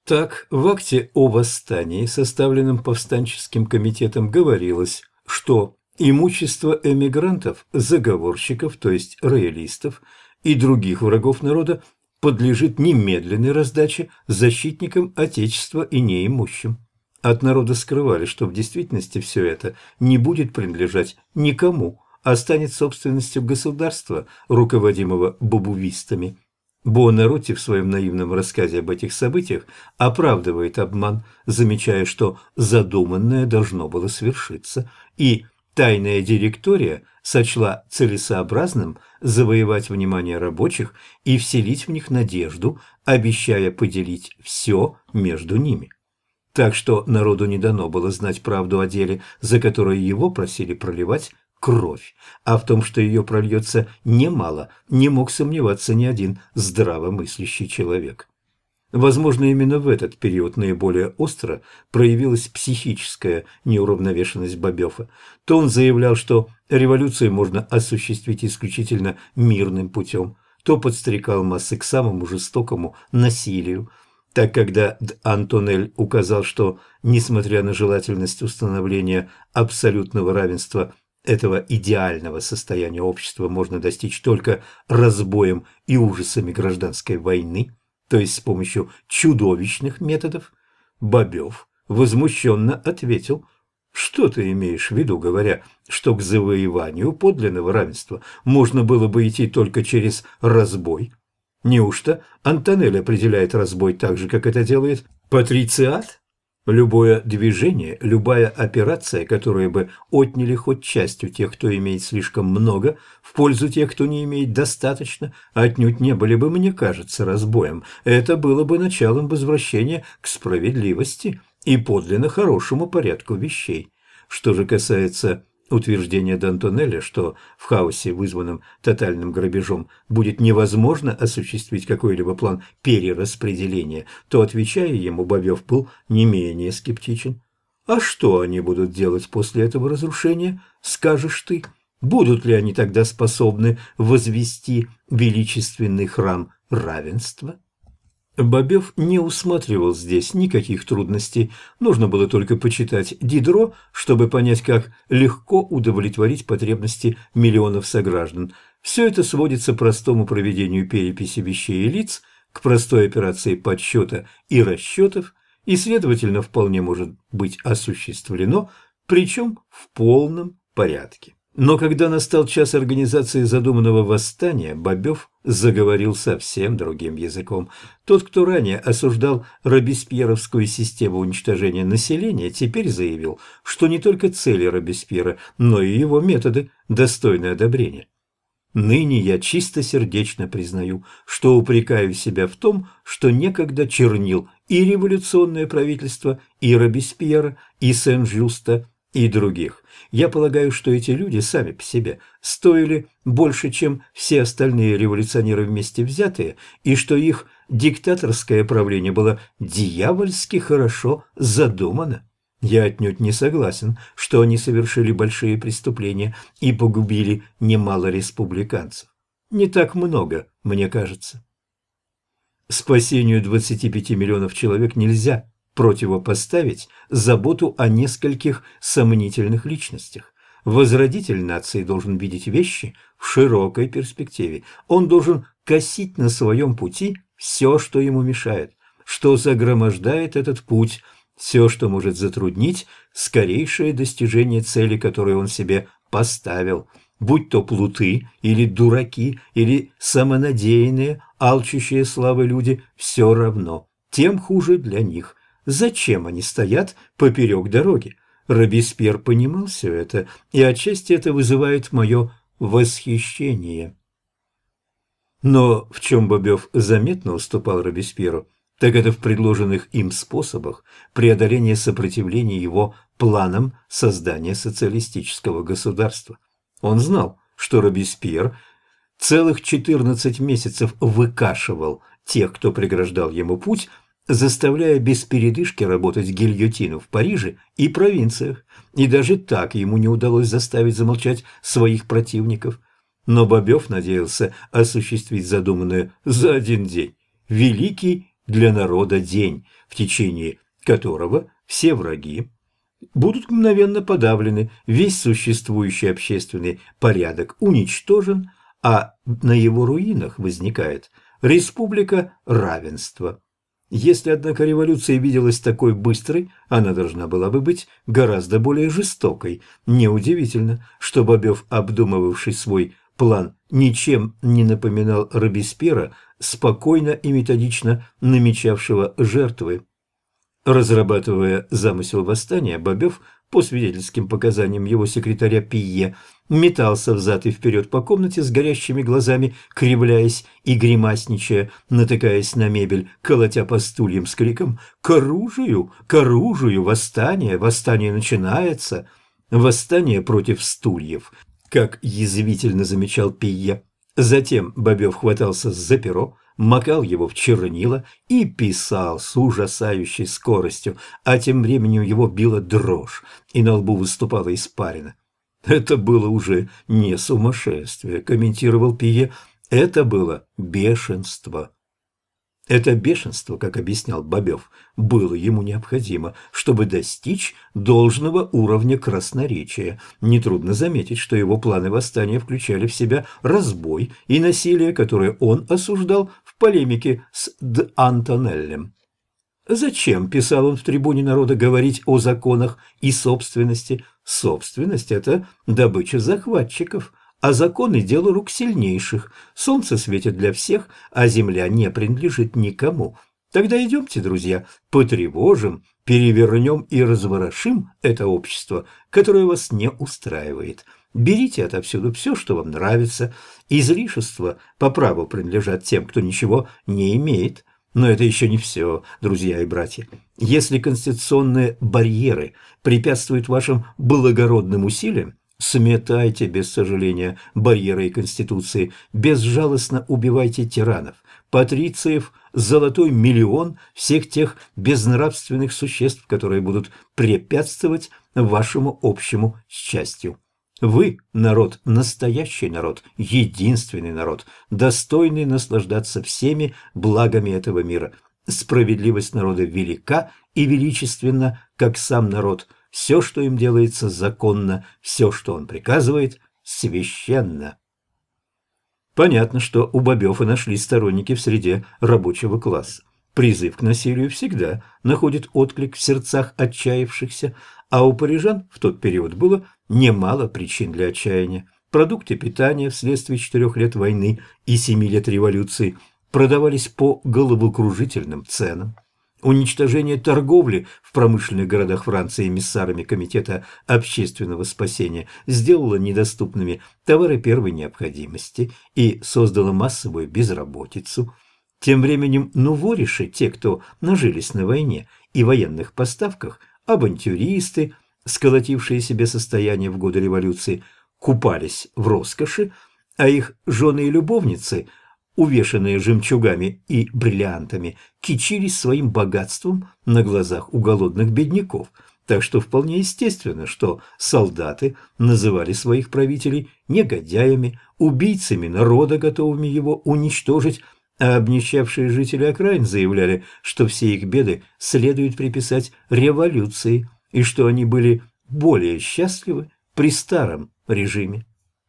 Так, в акте о восстании, составленном повстанческим комитетом, говорилось, что имущество эмигрантов, заговорщиков, то есть роялистов, и других врагов народа подлежит немедленной раздаче защитникам Отечества и неимущим. От народа скрывали, что в действительности все это не будет принадлежать никому, а станет собственностью государства, руководимого бобувистами. Буонаротти в своем наивном рассказе об этих событиях оправдывает обман, замечая, что задуманное должно было свершиться, и тайная директория сочла целесообразным завоевать внимание рабочих и вселить в них надежду, обещая поделить все между ними. Так что народу не дано было знать правду о деле, за которое его просили проливать кровь, а в том, что ее прольется немало, не мог сомневаться ни один здравомыслящий человек. Возможно, именно в этот период наиболее остро проявилась психическая неуравновешенность Бобёфа. То он заявлял, что революцию можно осуществить исключительно мирным путем, то подстрекал массы к самому жестокому насилию. Так, когда Антонель указал, что, несмотря на желательность установления абсолютного равенства, этого идеального состояния общества можно достичь только разбоем и ужасами гражданской войны, то есть с помощью чудовищных методов, Бобёв возмущенно ответил: «Что ты имеешь в виду, говоря, что к завоеванию подлинного равенства можно было бы идти только через разбой? Неужто Антонель определяет разбой так же, как это делает патрициат? Любое движение, любая операция, которые бы отняли хоть часть у тех, кто имеет слишком много, в пользу тех, кто не имеет достаточно, отнюдь не были бы, мне кажется, разбоем. Это было бы началом возвращения к справедливости и подлинно хорошему порядку вещей. Что же касается утверждения Д'Антонеля, что в хаосе, вызванном тотальным грабежом, будет невозможно осуществить какой-либо план перераспределения, то, отвечая ему, Бобёв был не менее скептичен. А что они будут делать после этого разрушения, скажешь ты? Будут ли они тогда способны возвести величественный храм равенства? Бобёв не усматривал здесь никаких трудностей. Нужно было только почитать Дидро, чтобы понять, как легко удовлетворить потребности миллионов сограждан. Все это сводится к простому проведению переписи вещей и лиц, к простой операции подсчета и расчетов, и, следовательно, вполне может быть осуществлено, причем в полном порядке. Но когда настал час организации задуманного восстания, Бобёв заговорил совсем другим языком. Тот, кто ранее осуждал робеспьеровскую систему уничтожения населения, теперь заявил, что не только цели Робеспьера, но и его методы достойны одобрения. Ныне я чистосердечно признаю, что упрекаю себя в том, что некогда чернил и революционное правительство, и Робеспьера, и Сен-Жюста, и других. Я полагаю, что эти люди сами по себе стоили больше, чем все остальные революционеры вместе взятые, и что их диктаторское правление было дьявольски хорошо задумано. Я отнюдь не согласен, что они совершили большие преступления и погубили немало республиканцев. Не так много, мне кажется. Спасению 25 миллионов человек нельзя противопоставить заботу о нескольких сомнительных личностях. Возродитель нации должен видеть вещи в широкой перспективе. Он должен косить на своем пути все, что ему мешает, что загромождает этот путь, все, что может затруднить скорейшее достижение цели, которую он себе поставил, будь то плуты или дураки, или самонадеянные, алчущие славы люди, все равно, тем хуже для них. Зачем они стоят поперек дороги? Робеспьер понимал все это, и отчасти это вызывает мое восхищение. Но в чем Бобёв заметно уступал Робеспьеру, так это в предложенных им способах преодоления сопротивления его планам создания социалистического государства. Он знал, что Робеспьер целых 14 месяцев выкашивал тех, кто преграждал ему путь, заставляя без передышки работать гильотину в Париже и провинциях, и даже так ему не удалось заставить замолчать своих противников. Но Бобёв надеялся осуществить задуманное за один день. Великий для народа день, в течение которого все враги будут мгновенно подавлены, весь существующий общественный порядок уничтожен, а на его руинах возникает республика равенства. Если, однако, революция виделась такой быстрой, она должна была бы быть гораздо более жестокой. Неудивительно, что Бобёв, обдумывавший свой план, ничем не напоминал Робеспьера, спокойно и методично намечавшего жертвы. Разрабатывая замысел восстания, Бобёв, по свидетельским показаниям его секретаря Пие, метался взад и вперед по комнате с горящими глазами, кривляясь и гримасничая, натыкаясь на мебель, колотя по стульям с криком к оружию! Восстание! Восстание начинается!» Восстание против стульев, как язвительно замечал Пие. Затем Бобёв хватался за перо, макал его в чернила и писал с ужасающей скоростью, а тем временем его била дрожь, и на лбу выступала испарина. «Это было уже не сумасшествие», – комментировал Пие, – «это было бешенство». Это бешенство, как объяснял Бобёв, было ему необходимо, чтобы достичь должного уровня красноречия. Нетрудно заметить, что его планы восстания включали в себя разбой и насилие, которое он осуждал в полемике с Д'Антонеллем. «Зачем, – писал он в «Трибуне народа», – говорить о законах и собственности? Собственность – это добыча захватчиков». А законы – дело рук сильнейших. Солнце светит для всех, а земля не принадлежит никому. Тогда идемте, друзья, потревожим, перевернем и разворошим это общество, которое вас не устраивает. Берите отовсюду все, что вам нравится. Излишества по праву принадлежат тем, кто ничего не имеет. Но это еще не все, друзья и братья. Если конституционные барьеры препятствуют вашим благородным усилиям, сметайте, без сожаления, барьеры и конституции, безжалостно убивайте тиранов, патрициев, золотой миллион всех тех безнравственных существ, которые будут препятствовать вашему общему счастью. Вы – народ, настоящий народ, единственный народ, достойный наслаждаться всеми благами этого мира. Справедливость народа велика и величественна, как сам народ. Все, что им делается, законно, все, что он приказывает, священно. Понятно, что у Бобёва нашлись сторонники в среде рабочего класса. Призыв к насилию всегда находит отклик в сердцах отчаявшихся, а у парижан в тот период было немало причин для отчаяния. Продукты питания вследствие 4 лет войны и 7 лет революции продавались по головокружительным ценам. Уничтожение торговли в промышленных городах Франции эмиссарами Комитета общественного спасения сделало недоступными товары первой необходимости и создало массовую безработицу. Тем временем нувориши, те, кто нажились на войне и военных поставках, авантюристы, сколотившие себе состояние в годы революции, купались в роскоши, а их жены и любовницы, увешанные жемчугами и бриллиантами, кичились своим богатством на глазах у голодных бедняков. Так что вполне естественно, что солдаты называли своих правителей негодяями, убийцами народа, готовыми его уничтожить, а обнищавшие жители окраин заявляли, что все их беды следует приписать революции и что они были более счастливы при старом режиме.